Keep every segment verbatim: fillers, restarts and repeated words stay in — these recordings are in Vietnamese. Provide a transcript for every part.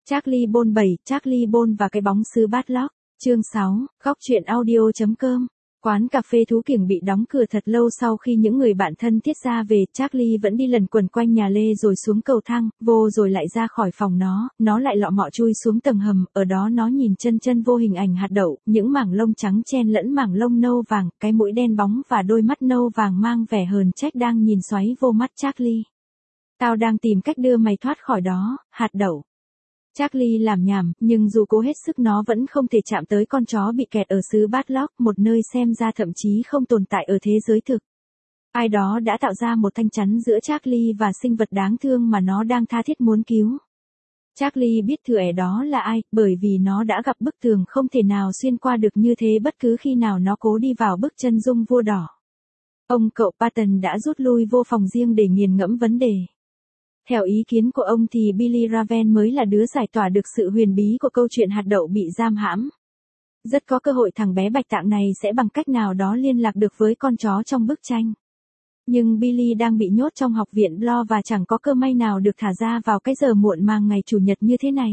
Charlie Bôn bảy, Charlie Bôn và cái bóng sứ Badlock. Chương sáu, góc truyện audio.com. Quán cà phê thú kiểng bị đóng cửa thật lâu sau khi những người bạn thân thiết ra về, Charlie vẫn đi lần quần quanh nhà Lê rồi xuống cầu thang, vô rồi lại ra khỏi phòng nó, nó lại lọ mọ chui xuống tầng hầm, ở đó nó nhìn chân chân vô hình ảnh hạt đậu, những mảng lông trắng chen lẫn mảng lông nâu vàng, cái mũi đen bóng và đôi mắt nâu vàng mang vẻ hờn trách đang nhìn xoáy vô mắt Charlie. Tao đang tìm cách đưa mày thoát khỏi đó, hạt đậu. Charlie làm nhảm, nhưng dù cố hết sức nó vẫn không thể chạm tới con chó bị kẹt ở xứ Badlock, một nơi xem ra thậm chí không tồn tại ở thế giới thực. Ai đó đã tạo ra một thanh chắn giữa Charlie và sinh vật đáng thương mà nó đang tha thiết muốn cứu. Charlie biết thừa ẻ đó là ai, bởi vì nó đã gặp bức tường không thể nào xuyên qua được như thế bất cứ khi nào nó cố đi vào bức chân dung vua đỏ. Ông cậu Patton đã rút lui vô phòng riêng để nghiền ngẫm vấn đề. Theo ý kiến của ông thì Billy Raven mới là đứa giải tỏa được sự huyền bí của câu chuyện hạt đậu bị giam hãm. Rất có cơ hội thằng bé bạch tạng này sẽ bằng cách nào đó liên lạc được với con chó trong bức tranh. Nhưng Billy đang bị nhốt trong học viện Lo và chẳng có cơ may nào được thả ra vào cái giờ muộn màng ngày Chủ nhật như thế này.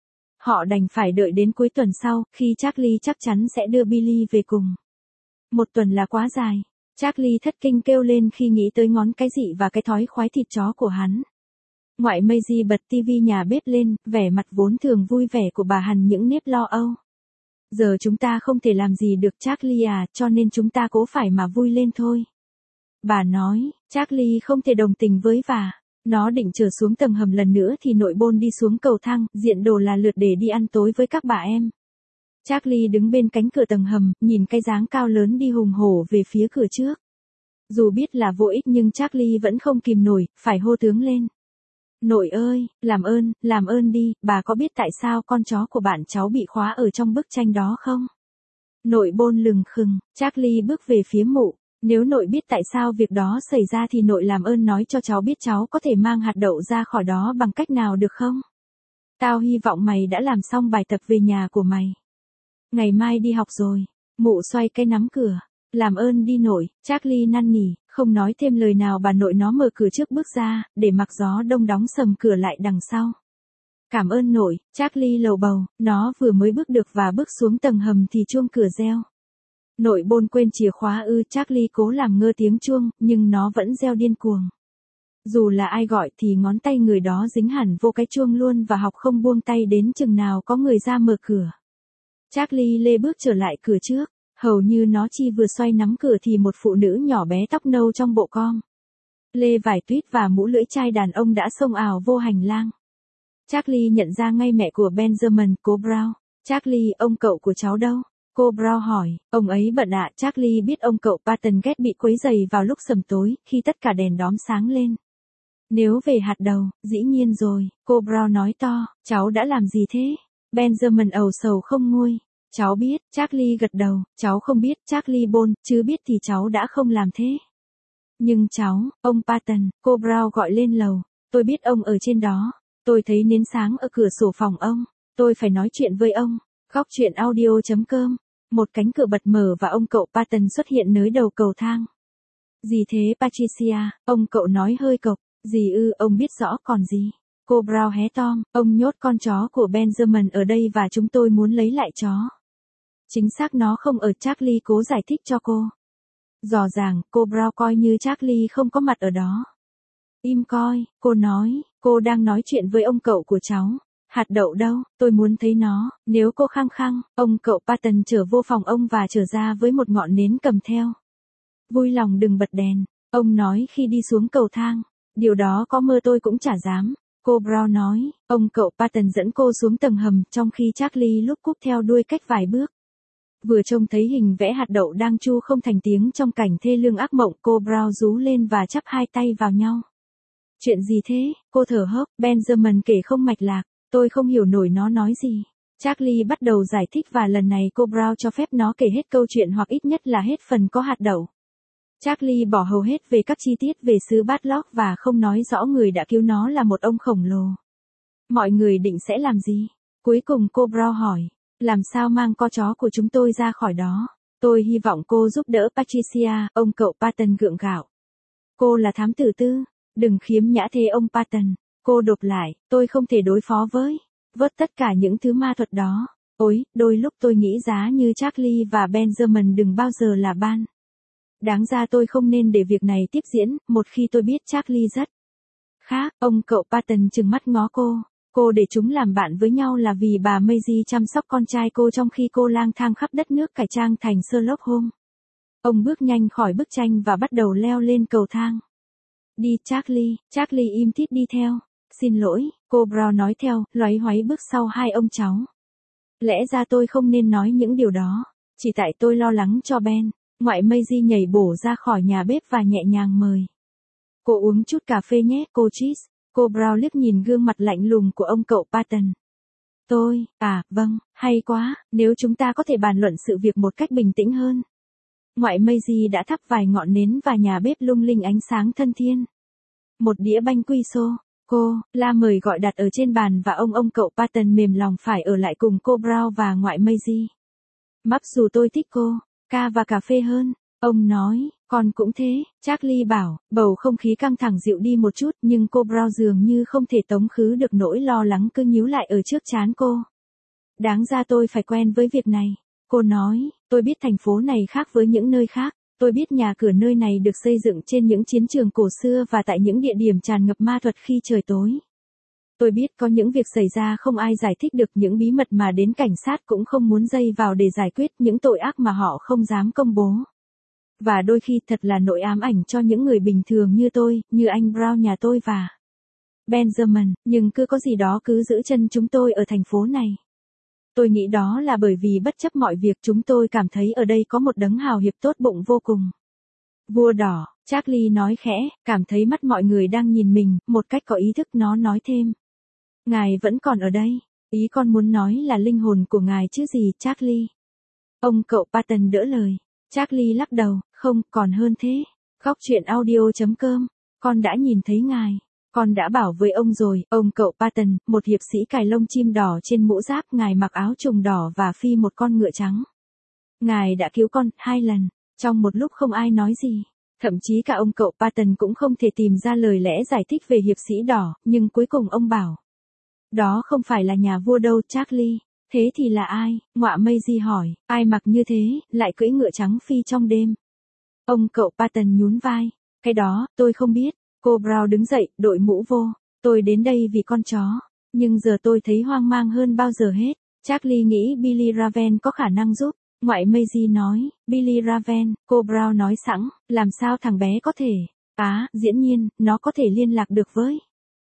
Họ đành phải đợi đến cuối tuần sau, khi Charlie chắc chắn sẽ đưa Billy về cùng. Một tuần là quá dài. Charlie thất kinh kêu lên khi nghĩ tới ngón cái dị và cái thói khoái thịt chó của hắn. Ngoại Maisie bật tivi nhà bếp lên, vẻ mặt vốn thường vui vẻ của bà hằn những nếp lo âu. Giờ chúng ta không thể làm gì được Charlie à, cho nên chúng ta cố phải mà vui lên thôi. Bà nói, Charlie không thể đồng tình với và. Nó định trở xuống tầng hầm lần nữa thì nội Bôn đi xuống cầu thang, diện đồ là lượt để đi ăn tối với các bà em. Charlie đứng bên cánh cửa tầng hầm, nhìn cái dáng cao lớn đi hùng hổ về phía cửa trước. Dù biết là vô ích nhưng Charlie vẫn không kìm nổi, phải hô tướng lên. Nội ơi, làm ơn, làm ơn đi, bà có biết tại sao con chó của bạn cháu bị khóa ở trong bức tranh đó không? Nội Bôn lừng khừng, Charlie bước về phía mụ. Nếu nội biết tại sao việc đó xảy ra thì nội làm ơn nói cho cháu biết cháu có thể mang hạt đậu ra khỏi đó bằng cách nào được không? Tao hy vọng mày đã làm xong bài tập về nhà của mày. Ngày mai đi học rồi. Mụ xoay cái nắm cửa. Làm ơn đi nội, Charlie năn nỉ, không nói thêm lời nào bà nội nó mở cửa trước bước ra, để mặc gió đông đóng sầm cửa lại đằng sau. Cảm ơn nội, Charlie lầu bầu, nó vừa mới bước được và bước xuống tầng hầm thì chuông cửa reo. Nội Bôn quên chìa khóa ư, Charlie cố làm ngơ tiếng chuông, nhưng nó vẫn reo điên cuồng. Dù là ai gọi thì ngón tay người đó dính hẳn vô cái chuông luôn và học không buông tay đến chừng nào có người ra mở cửa. Charlie lê bước trở lại cửa trước. Hầu như nó chi vừa xoay nắm cửa thì một phụ nữ nhỏ bé tóc nâu trong bộ com lê vải tuyết và mũ lưỡi chai đàn ông đã xông ào vô hành lang. Charlie nhận ra ngay mẹ của Benjamin, cô Brown. Charlie, ông cậu của cháu đâu? Cô Brown hỏi. Ông ấy bận ạ. Charlie biết ông cậu Patton ghét bị quấy rầy vào lúc sầm tối, khi tất cả đèn đóm sáng lên. Nếu về hạt đầu, dĩ nhiên rồi, cô Brown nói to. Cháu đã làm gì thế? Benjamin ầu sầu không nguôi. Cháu biết, Charlie gật đầu, cháu không biết, Charlie Bôn, chứ biết thì cháu đã không làm thế. Nhưng cháu, ông Patton, cô Brown gọi lên lầu, tôi biết ông ở trên đó, tôi thấy nến sáng ở cửa sổ phòng ông, tôi phải nói chuyện với ông. Góc truyện audio.com, một cánh cửa bật mở và ông cậu Patton xuất hiện nơi đầu cầu thang. Gì thế Patricia, ông cậu nói hơi cộc, gì ư, ông biết rõ còn gì. Cô Brown hé tom, ông nhốt con chó của Benjamin ở đây và chúng tôi muốn lấy lại chó. Chính xác nó không ở, Charlie cố giải thích cho cô. Rõ ràng, cô Brown coi như Charlie không có mặt ở đó. Im coi, cô nói, cô đang nói chuyện với ông cậu của cháu. Hạt đậu đâu, tôi muốn thấy nó. Nếu cô khăng khăng, ông cậu Patton trở vô phòng ông và trở ra với một ngọn nến cầm theo. Vui lòng đừng bật đèn, ông nói khi đi xuống cầu thang. Điều đó có mơ tôi cũng chả dám. Cô Brown nói, ông cậu Patton dẫn cô xuống tầng hầm trong khi Charlie lúc cúp theo đuôi cách vài bước. Vừa trông thấy hình vẽ hạt đậu đang chu không thành tiếng trong cảnh thê lương ác mộng, cô Brown rú lên và chắp hai tay vào nhau. Chuyện gì thế? Cô thở hốc, Benjamin kể không mạch lạc, tôi không hiểu nổi nó nói gì. Charlie bắt đầu giải thích và lần này cô Brown cho phép nó kể hết câu chuyện hoặc ít nhất là hết phần có hạt đậu. Charlie bỏ hầu hết về các chi tiết về xứ Badlock và không nói rõ người đã cứu nó là một ông khổng lồ. Mọi người định sẽ làm gì? Cuối cùng cô Brown hỏi. Làm sao mang con chó của chúng tôi ra khỏi đó? Tôi hy vọng cô giúp đỡ Patricia, ông cậu Patton gượng gạo. Cô là thám tử tư. Đừng khiếm nhã thế ông Patton. Cô đột lại, tôi không thể đối phó với. Vớt tất cả những thứ ma thuật đó. Ôi, đôi lúc tôi nghĩ giá như Charlie và Benjamin đừng bao giờ là ban. Đáng ra tôi không nên để việc này tiếp diễn, một khi tôi biết Charlie rất khác. Ông cậu Patton trừng mắt ngó cô. Cô để chúng làm bạn với nhau là vì bà Maisie chăm sóc con trai cô trong khi cô lang thang khắp đất nước cải trang thành Sherlock Holmes. Ông bước nhanh khỏi bức tranh và bắt đầu leo lên cầu thang. Đi Charlie, Charlie im thít đi theo. Xin lỗi, cô Brown nói theo, loáy hoáy bước sau hai ông cháu. Lẽ ra tôi không nên nói những điều đó, chỉ tại tôi lo lắng cho Ben. Ngoại Maisie nhảy bổ ra khỏi nhà bếp và nhẹ nhàng mời. Cô uống chút cà phê nhé, cô Cheese. Cô Brown liếc nhìn gương mặt lạnh lùng của ông cậu Patton. Tôi, à, vâng, hay quá, nếu chúng ta có thể bàn luận sự việc một cách bình tĩnh hơn. Ngoại Maisie đã thắp vài ngọn nến và nhà bếp lung linh ánh sáng thân thiên. Một đĩa bánh quy xô, cô, la mời gọi đặt ở trên bàn và ông ông cậu Patton mềm lòng phải ở lại cùng cô Brown và ngoại Maisie. Mặc dù tôi thích cô, ca và cà phê hơn, ông nói, con cũng thế, Charlie bảo, bầu không khí căng thẳng dịu đi một chút nhưng cô Brown dường như không thể tống khứ được nỗi lo lắng cứ nhíu lại ở trước trán cô. Đáng ra tôi phải quen với việc này, cô nói, tôi biết thành phố này khác với những nơi khác, tôi biết nhà cửa nơi này được xây dựng trên những chiến trường cổ xưa và tại những địa điểm tràn ngập ma thuật khi trời tối. Tôi biết có những việc xảy ra không ai giải thích được, những bí mật mà đến cảnh sát cũng không muốn dây vào để giải quyết, những tội ác mà họ không dám công bố. Và đôi khi thật là nỗi ám ảnh cho những người bình thường như tôi, như anh Brown nhà tôi và Benjamin, nhưng cứ có gì đó cứ giữ chân chúng tôi ở thành phố này. Tôi nghĩ đó là bởi vì bất chấp mọi việc chúng tôi cảm thấy ở đây có một đấng hào hiệp tốt bụng vô cùng. Vua đỏ, Charlie nói khẽ, cảm thấy mắt mọi người đang nhìn mình, một cách có ý thức nó nói thêm. Ngài vẫn còn ở đây, ý con muốn nói là linh hồn của ngài chứ gì, Charlie. Ông cậu Patton đỡ lời. Charlie lắc đầu, không, còn hơn thế. Góc truyện audio chấm com, con đã nhìn thấy ngài. Con đã bảo với ông rồi, ông cậu Patton, một hiệp sĩ cài lông chim đỏ trên mũ giáp, ngài mặc áo trùng đỏ và phi một con ngựa trắng. Ngài đã cứu con, hai lần, trong một lúc không ai nói gì. Thậm chí cả ông cậu Patton cũng không thể tìm ra lời lẽ giải thích về hiệp sĩ đỏ, nhưng cuối cùng ông bảo. Đó không phải là nhà vua đâu, Charlie. Thế thì là ai? Ngoạ Maisie hỏi, ai mặc như thế, lại cưỡi ngựa trắng phi trong đêm? Ông cậu Patton nhún vai. Cái đó, tôi không biết. Cô Brown đứng dậy, đội mũ vô. Tôi đến đây vì con chó. Nhưng giờ tôi thấy hoang mang hơn bao giờ hết. Charlie nghĩ Billy Raven có khả năng giúp. Ngoại Maisie nói, Billy Raven, cô Brown nói sẵn, làm sao thằng bé có thể? Á, à, dĩ nhiên, nó có thể liên lạc được với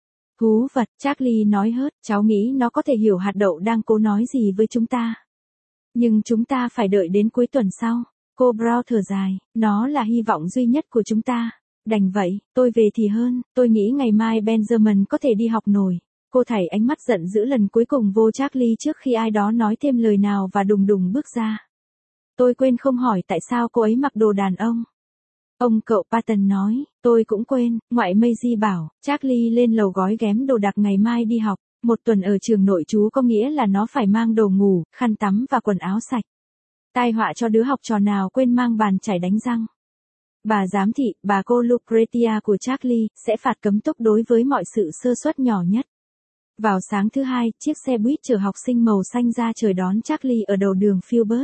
thú vật, Charlie nói hớt, cháu nghĩ nó có thể hiểu hạt đậu đang cố nói gì với chúng ta. Nhưng chúng ta phải đợi đến cuối tuần sau. Cô Brown thở dài, nó là hy vọng duy nhất của chúng ta. Đành vậy, tôi về thì hơn, tôi nghĩ ngày mai Benjamin có thể đi học nổi. Cô thảy ánh mắt giận dữ lần cuối cùng vô Charlie trước khi ai đó nói thêm lời nào và đùng đùng bước ra. Tôi quên không hỏi tại sao cô ấy mặc đồ đàn ông. Ông cậu Patton nói, tôi cũng quên, ngoại Maisie bảo, Charlie lên lầu gói ghém đồ đạc ngày mai đi học, một tuần ở trường nội trú có nghĩa là nó phải mang đồ ngủ, khăn tắm và quần áo sạch. Tai họa cho đứa học trò nào quên mang bàn chải đánh răng. Bà giám thị, bà cô Lucretia của Charlie, sẽ phạt cấm túc đối với mọi sự sơ suất nhỏ nhất. Vào sáng thứ hai, chiếc xe buýt chở học sinh màu xanh ra trời đón Charlie ở đầu đường Filbert.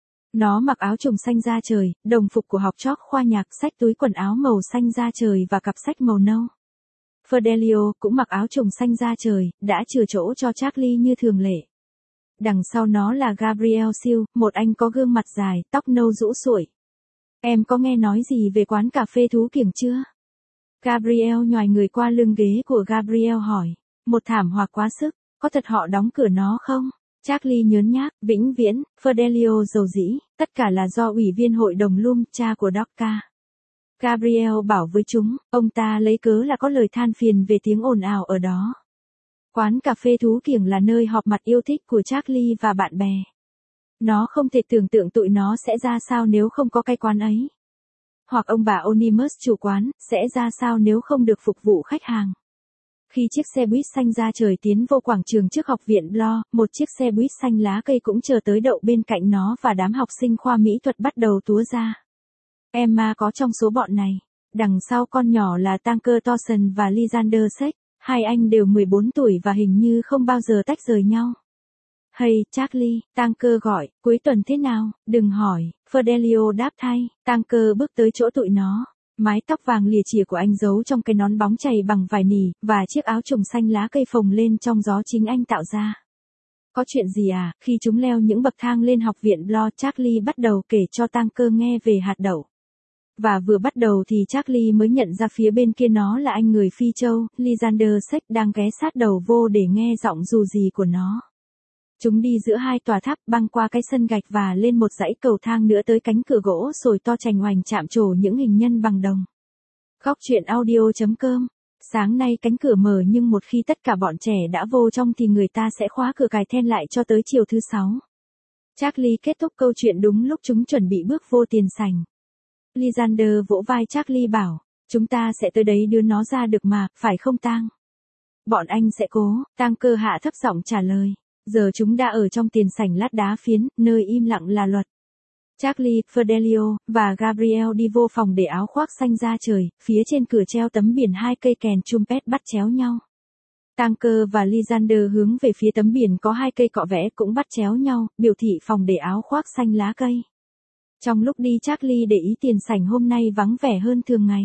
Nó mặc áo trùng xanh da trời, đồng phục của học trò khoa nhạc, xách túi quần áo màu xanh da trời và cặp sách màu nâu. Fidelio cũng mặc áo trùng xanh da trời, đã chừa chỗ cho Charlie như thường lệ. Đằng sau nó là Gabriel Sill, một anh có gương mặt dài, tóc nâu rũ sủi. Em có nghe nói gì về quán cà phê thú kiểng chưa? Gabriel nhoài người qua lưng ghế của Gabriel hỏi. Một thảm họa quá sức, có thật họ đóng cửa nó không? Charlie nhớn nhác, vĩnh viễn, Fidelio dầu dĩ, tất cả là do ủy viên hội đồng Lum, cha của Dorca. Gabriel bảo với chúng, ông ta lấy cớ là có lời than phiền về tiếng ồn ào ở đó. Quán cà phê thú kiểng là nơi họp mặt yêu thích của Charlie và bạn bè. Nó không thể tưởng tượng tụi nó sẽ ra sao nếu không có cái quán ấy. Hoặc ông bà Onimus chủ quán, sẽ ra sao nếu không được phục vụ khách hàng. Khi chiếc xe buýt xanh da trời tiến vô quảng trường trước học viện Bloor, một chiếc xe buýt xanh lá cây cũng chờ tới đậu bên cạnh nó và đám học sinh khoa mỹ thuật bắt đầu túa ra. Emma có trong số bọn này. Đằng sau con nhỏ là Tanker Thorson và Lysander Sex. Hai anh đều mười bốn tuổi và hình như không bao giờ tách rời nhau. Hey, Charlie, Tanker gọi, cuối tuần thế nào, đừng hỏi, Fidelio đáp thay, Tanker bước tới chỗ tụi nó. Mái tóc vàng lìa chìa của anh giấu trong cái nón bóng chày bằng vải nỉ, và chiếc áo trùng xanh lá cây phồng lên trong gió chính anh tạo ra. Có chuyện gì à? Khi chúng leo những bậc thang lên học viện Blo, Charlie bắt đầu kể cho Tanker nghe về hạt đậu. Và vừa bắt đầu thì Charlie mới nhận ra phía bên kia nó là anh người Phi Châu, Lysander Sech đang ghé sát đầu vô để nghe giọng dù gì của nó. Chúng đi giữa hai tòa tháp, băng qua cái sân gạch và lên một dãy cầu thang nữa tới cánh cửa gỗ sồi to chành oành chạm trổ những hình nhân bằng đồng. Góc truyện audio chấm com. Sáng nay cánh cửa mở nhưng một khi tất cả bọn trẻ đã vô trong thì người ta sẽ khóa cửa cài then lại cho tới chiều thứ sáu. Charlie kết thúc câu chuyện đúng lúc chúng chuẩn bị bước vô tiền sảnh. Lysander vỗ vai Charlie bảo, chúng ta sẽ tới đấy đưa nó ra được mà, phải không Tang? Bọn anh sẽ cố, Tanker hạ thấp giọng trả lời. Giờ chúng đã ở trong tiền sảnh lát đá phiến, nơi im lặng là luật. Charlie, Fidelio, và Gabriel đi vô phòng để áo khoác xanh ra trời, phía trên cửa treo tấm biển hai cây kèn trumpet bắt chéo nhau. Tanker và Lysander hướng về phía tấm biển có hai cây cọ vẽ cũng bắt chéo nhau, biểu thị phòng để áo khoác xanh lá cây. Trong lúc đi Charlie để ý tiền sảnh hôm nay vắng vẻ hơn thường ngày.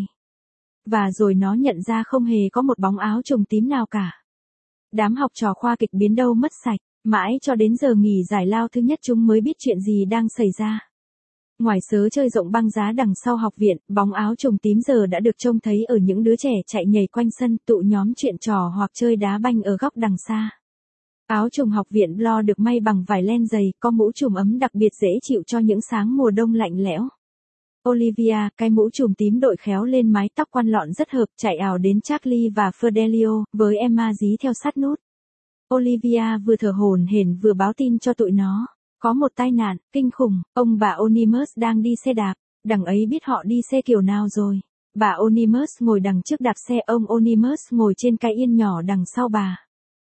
Và rồi nó nhận ra không hề có một bóng áo trùng tím nào cả. Đám học trò khoa kịch biến đâu mất sạch, mãi cho đến giờ nghỉ giải lao thứ nhất chúng mới biết chuyện gì đang xảy ra. Ngoài sớ chơi rộng băng giá đằng sau học viện, bóng áo trùng tím giờ đã được trông thấy ở những đứa trẻ chạy nhảy quanh sân, tụ nhóm chuyện trò hoặc chơi đá banh ở góc đằng xa. Áo trùng học viện Blo được may bằng vải len dày, có mũ trùm ấm đặc biệt dễ chịu cho những sáng mùa đông lạnh lẽo. Olivia, cái mũ trùm tím đội khéo lên mái tóc quăn lọn rất hợp, chạy ảo đến Charlie và Fidelio, với Emma dí theo sát nút. Olivia vừa thở hổn hển vừa báo tin cho tụi nó. Có một tai nạn, kinh khủng, ông bà Onimus đang đi xe đạp, đằng ấy biết họ đi xe kiểu nào rồi. Bà Onimus ngồi đằng trước đạp xe, ông Onimus ngồi trên cái yên nhỏ đằng sau bà.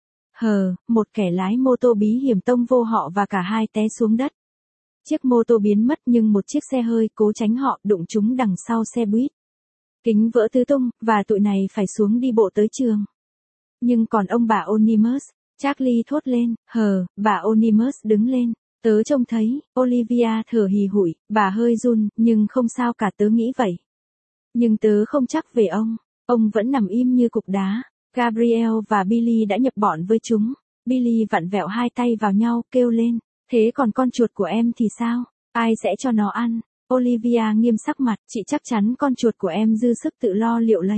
Hờ, một kẻ lái mô tô bí hiểm tông vô họ và cả hai té xuống đất. Chiếc mô tô biến mất nhưng một chiếc xe hơi cố tránh họ đụng chúng đằng sau xe buýt. Kính vỡ tứ tung, và tụi này phải xuống đi bộ tới trường. Nhưng còn ông bà Onimus, Charlie thốt lên, hờ, bà Onimus đứng lên. Tớ trông thấy, Olivia thở hì hụi, bà hơi run, nhưng không sao cả, tớ nghĩ vậy. Nhưng tớ không chắc về ông, ông vẫn nằm im như cục đá. Gabriel và Billy đã nhập bọn với chúng. Billy vặn vẹo hai tay vào nhau, kêu lên, thế còn con chuột của em thì sao? Ai sẽ cho nó ăn? Olivia nghiêm sắc mặt, chị chắc chắn con chuột của em dư sức tự lo liệu lấy.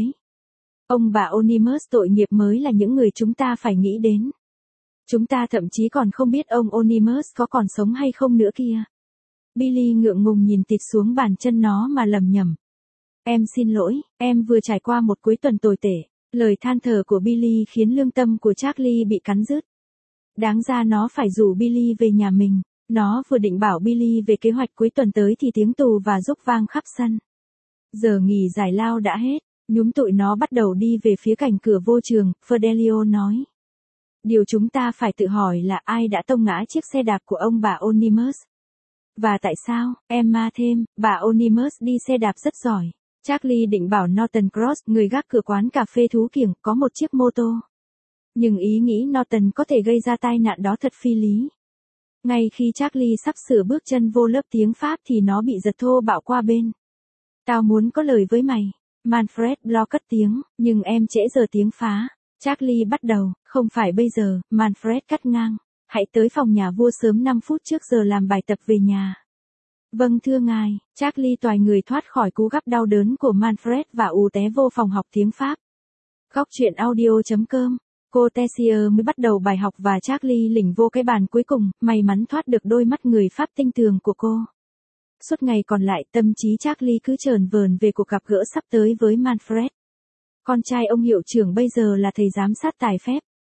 Ông bà Onimus tội nghiệp mới là những người chúng ta phải nghĩ đến. Chúng ta thậm chí còn không biết ông Onimus có còn sống hay không nữa kia. Billy ngượng ngùng nhìn tịt xuống bàn chân nó mà lầm nhầm. Em xin lỗi, em vừa trải qua một cuối tuần tồi tệ. Lời than thở của Billy khiến lương tâm của Charlie bị cắn rứt. Đáng ra nó phải rủ Billy về nhà mình. Nó vừa định bảo Billy về kế hoạch cuối tuần tới thì tiếng tù và rúc vang khắp sân. Giờ nghỉ giải lao đã hết, nhúm tụi nó bắt đầu đi về phía cạnh cửa vô trường, Fidelio nói. Điều chúng ta phải tự hỏi là ai đã tông ngã chiếc xe đạp của ông bà Onimus? Và tại sao? Emma thêm, bà Onimus đi xe đạp rất giỏi. Charlie định bảo Norton Cross, người gác cửa quán cà phê thú kiểng, có một chiếc mô tô. Nhưng ý nghĩ Norton có thể gây ra tai nạn đó thật phi lý. Ngay khi Charlie sắp sửa bước chân vô lớp tiếng Pháp thì nó bị giật thô bạo qua bên. Tao muốn có lời với mày. Manfred Blo cất tiếng, nhưng em trễ giờ tiếng phá. Charlie bắt đầu, không phải bây giờ, Manfred cắt ngang. Hãy tới phòng nhà vua sớm năm phút trước giờ làm bài tập về nhà. Vâng thưa ngài, Charlie toài người thoát khỏi cú gắp đau đớn của Manfred và ù té vô phòng học tiếng Pháp. Góc truyện audio chấm com. Cô Tessier mới bắt đầu bài học và Charlie lỉnh vô cái bàn cuối cùng, may mắn thoát được đôi mắt người Pháp tinh tường của cô. Suốt ngày còn lại tâm trí Charlie cứ chờn vờn về cuộc gặp gỡ sắp tới với Manfred. Con trai ông hiệu trưởng bây giờ là thầy giám sát tài phép.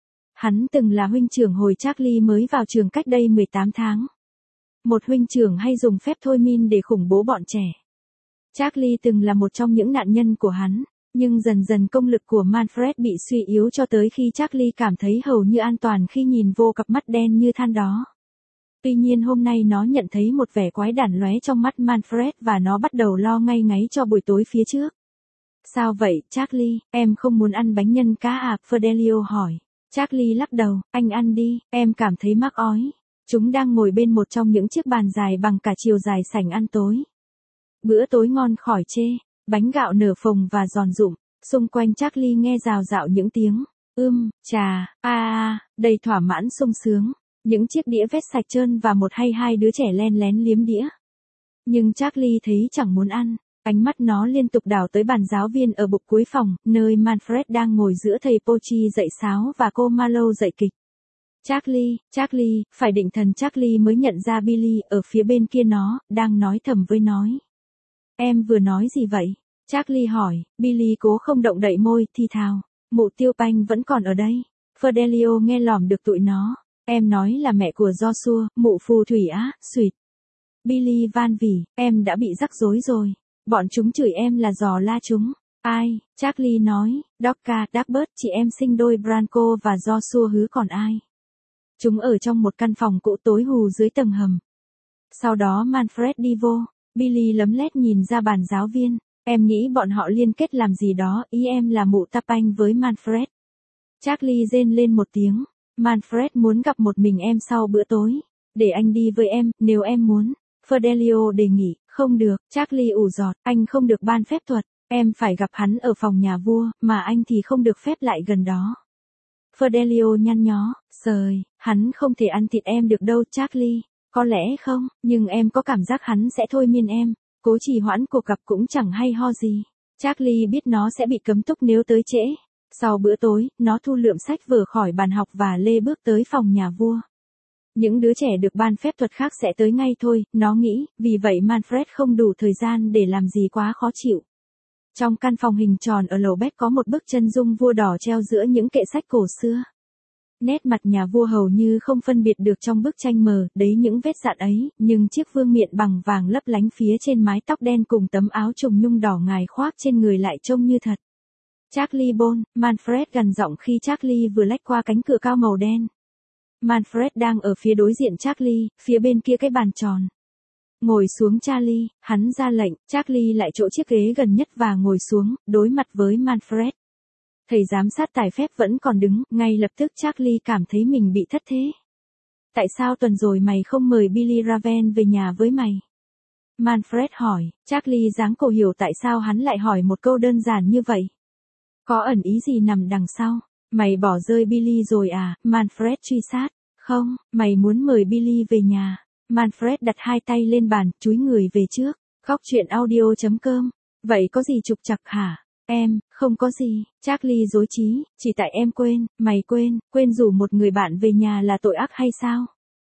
Hắn từng là huynh trưởng hồi Charlie mới vào trường cách đây mười tám tháng. Một huynh trưởng hay dùng phép thôi miên để khủng bố bọn trẻ. Charlie từng là một trong những nạn nhân của hắn, nhưng dần dần công lực của Manfred bị suy yếu cho tới khi Charlie cảm thấy hầu như an toàn khi nhìn vô cặp mắt đen như than đó. Tuy nhiên hôm nay nó nhận thấy một vẻ quái đản lóe trong mắt Manfred và nó bắt đầu lo ngay ngáy cho buổi tối phía trước. Sao vậy, Charlie, em không muốn ăn bánh nhân cá à? Fidelio hỏi. Charlie lắc đầu, anh ăn đi, em cảm thấy mắc ói. Chúng đang ngồi bên một trong những chiếc bàn dài bằng cả chiều dài sảnh ăn tối. Bữa tối ngon khỏi chê, bánh gạo nở phồng và giòn rụm, xung quanh Charlie nghe rào rạo những tiếng, ưm, trà, a a, đầy thỏa mãn sung sướng, những chiếc đĩa vét sạch trơn và một hay hai đứa trẻ len lén liếm đĩa. Nhưng Charlie thấy chẳng muốn ăn, ánh mắt nó liên tục đảo tới bàn giáo viên ở bục cuối phòng, nơi Manfred đang ngồi giữa thầy Pochi dạy sáo và cô Marlowe dạy kịch. Charlie, Charlie, phải định thần Charlie mới nhận ra Billy ở phía bên kia nó, đang nói thầm với nói. Em vừa nói gì vậy? Charlie hỏi, Billy cố không động đậy môi, thì thào, mụ Tiêu Panh vẫn còn ở đây. Fidelio nghe lỏm được tụi nó, em nói là mẹ của Joshua, mụ phù thủy á, suyệt. Billy van vỉ, em đã bị rắc rối rồi, bọn chúng chửi em là giò la chúng. Ai? Charlie nói, Docka, Dagbert, chị em sinh đôi Branco và Joshua hứ còn ai? Chúng ở trong một căn phòng cũ tối hù dưới tầng hầm. Sau đó Manfred đi vô, Billy lấm lét nhìn ra bàn giáo viên, em nghĩ bọn họ liên kết làm gì đó, ý em là mụ Tapanh với Manfred. Charlie rên lên một tiếng, Manfred muốn gặp một mình em sau bữa tối, để anh đi với em, nếu em muốn. Fidelio đề nghị, không được, Charlie ủ giọt, anh không được ban phép thuật, em phải gặp hắn ở phòng nhà vua, mà anh thì không được phép lại gần đó. Fidelio nhăn nhó, sời, hắn không thể ăn thịt em được đâu Charlie, có lẽ không, nhưng em có cảm giác hắn sẽ thôi miên em, cố trì hoãn cuộc gặp cũng chẳng hay ho gì. Charlie biết nó sẽ bị cấm túc nếu tới trễ. Sau bữa tối, nó thu lượm sách vở khỏi bàn học và lê bước tới phòng nhà vua. Những đứa trẻ được ban phép thuật khác sẽ tới ngay thôi, nó nghĩ, vì vậy Manfred không đủ thời gian để làm gì quá khó chịu. Trong căn phòng hình tròn ở lầu bếp có một bức chân dung vua đỏ treo giữa những kệ sách cổ xưa. Nét mặt nhà vua hầu như không phân biệt được trong bức tranh mờ, đấy những vết dạn ấy, nhưng chiếc vương miện bằng vàng lấp lánh phía trên mái tóc đen cùng tấm áo trùng nhung đỏ ngài khoác trên người lại trông như thật. Charlie Bone, Manfred gằn giọng khi Charlie vừa lách qua cánh cửa cao màu đen. Manfred đang ở phía đối diện Charlie, phía bên kia cái bàn tròn. Ngồi xuống Charlie, hắn ra lệnh, Charlie lại chỗ chiếc ghế gần nhất và ngồi xuống, đối mặt với Manfred. Thầy giám sát tài phép vẫn còn đứng, ngay lập tức Charlie cảm thấy mình bị thất thế. Tại sao tuần rồi mày không mời Billy Raven về nhà với mày? Manfred hỏi, Charlie giáng cổ hiểu tại sao hắn lại hỏi một câu đơn giản như vậy. Có ẩn ý gì nằm đằng sau? Mày bỏ rơi Billy rồi à? Manfred truy sát. Không, mày muốn mời Billy về nhà. Manfred đặt hai tay lên bàn, chúi người về trước. Góc chuyện audio chấm com. Vậy có gì trục trặc hả? Em, không có gì. Charlie dối trí, chỉ tại em quên, mày quên, quên rủ một người bạn về nhà là tội ác hay sao?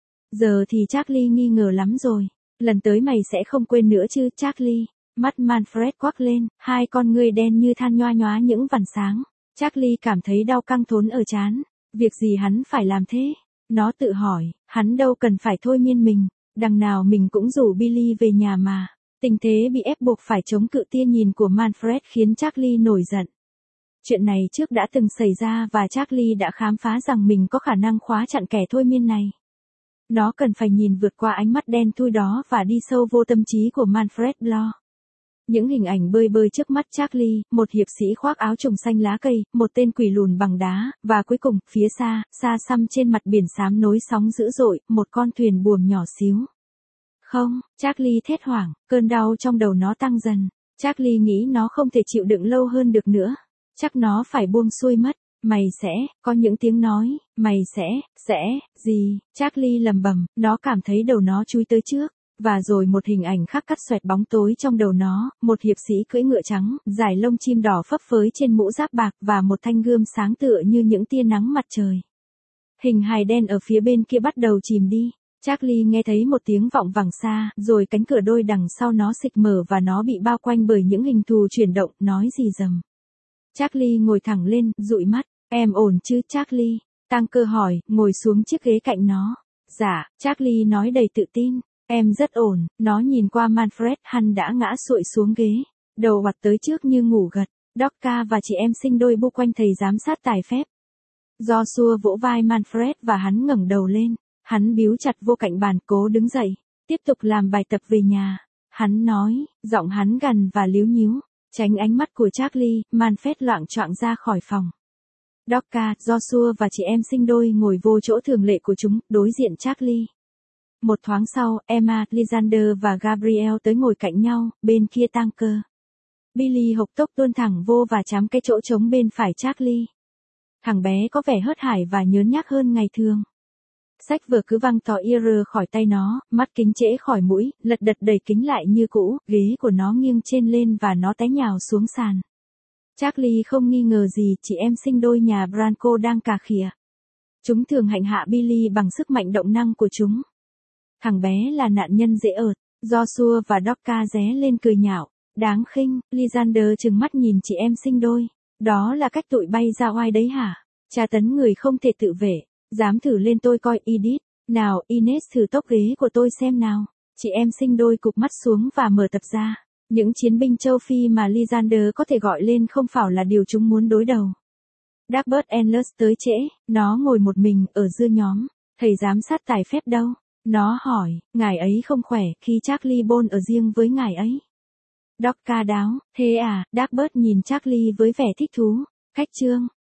Giờ thì Charlie nghi ngờ lắm rồi. Lần tới mày sẽ không quên nữa chứ, Charlie. Mắt Manfred quắc lên, hai con ngươi đen như than nhoa nhóa những vằn sáng. Charlie cảm thấy đau căng thốn ở trán. Việc gì hắn phải làm thế? Nó tự hỏi, hắn đâu cần phải thôi miên mình. Đằng nào mình cũng rủ Billy về nhà mà. Tình thế bị ép buộc phải chống cự tia nhìn của Manfred khiến Charlie nổi giận. Chuyện này trước đã từng xảy ra và Charlie đã khám phá rằng mình có khả năng khóa chặn kẻ thôi miên này. Nó cần phải nhìn vượt qua ánh mắt đen thui đó và đi sâu vô tâm trí của Manfred Bloor. Những hình ảnh bơi bơi trước mắt Charlie, một hiệp sĩ khoác áo trùng xanh lá cây, một tên quỷ lùn bằng đá, và cuối cùng, phía xa, xa xăm trên mặt biển xám nối sóng dữ dội, một con thuyền buồm nhỏ xíu. Không, Charlie thét hoảng, cơn đau trong đầu nó tăng dần. Charlie nghĩ nó không thể chịu đựng lâu hơn được nữa. Chắc nó phải buông xuôi mất. Mày sẽ, có những tiếng nói, mày sẽ, sẽ, gì, Charlie lầm bầm, nó cảm thấy đầu nó chui tới trước. Và rồi một hình ảnh khác cắt xoẹt bóng tối trong đầu nó, một hiệp sĩ cưỡi ngựa trắng, dải lông chim đỏ phấp phới trên mũ giáp bạc và một thanh gươm sáng tựa như những tia nắng mặt trời. Hình hài đen ở phía bên kia bắt đầu chìm đi. Charlie nghe thấy một tiếng vọng vẳng xa, rồi cánh cửa đôi đằng sau nó xịch mở và nó bị bao quanh bởi những hình thù chuyển động, nói gì rầm. Charlie ngồi thẳng lên, dụi mắt, em ổn chứ Charlie? Tăng Cơ hỏi, ngồi xuống chiếc ghế cạnh nó. Dạ, Charlie nói đầy tự tin. Em rất ổn, nó nhìn qua Manfred, hắn đã ngã xuội xuống ghế, đầu vặt tới trước như ngủ gật. Docka và chị em sinh đôi bu quanh thầy giám sát tài phép. Joshua vỗ vai Manfred và hắn ngẩng đầu lên. Hắn bíu chặt vô cạnh bàn, cố đứng dậy, tiếp tục làm bài tập về nhà. Hắn nói, giọng hắn gằn và líu nhíu. Tránh ánh mắt của Charlie, Manfred loạng choạng ra khỏi phòng. Dorcas, Joshua và chị em sinh đôi ngồi vô chỗ thường lệ của chúng, đối diện Charlie. Một thoáng sau, Emma, Lysander và Gabriel tới ngồi cạnh nhau, bên kia tang cơ. Billy hộc tốc tuôn thẳng vô và chám cái chỗ trống bên phải Charlie. Thằng bé có vẻ hớt hải và nhớn nhác hơn ngày thường. Sách vở cứ văng tỏ ia khỏi tay nó, mắt kính trễ khỏi mũi, lật đật đẩy kính lại như cũ, ghế của nó nghiêng trên lên và nó té nhào xuống sàn. Charlie không nghi ngờ gì, chị em sinh đôi nhà Branco đang cà khịa. Chúng thường hạnh hạ Billy bằng sức mạnh động năng của chúng. Thằng bé là nạn nhân dễ ợt, Joshua và Dorcas ré lên cười nhạo. Đáng khinh, Lysander trừng mắt nhìn chị em sinh đôi. Đó là cách tụi bay ra oai đấy hả? Tra tấn người không thể tự vệ. Dám thử lên tôi coi Edith. Nào, Ines thử tốc ghế của tôi xem nào. Chị em sinh đôi cụp mắt xuống và mở tập ra. Những chiến binh châu Phi mà Lysander có thể gọi lên không phải là điều chúng muốn đối đầu. Dagbert Endless tới trễ, nó ngồi một mình ở giữa nhóm. Thầy giám sát tài phép đâu? Nó hỏi, ngài ấy không khỏe khi Charlie Bone ở riêng với ngài ấy. Dorcas đáo, thế à, Dagbert nhìn Charlie với vẻ thích thú. Khách trương,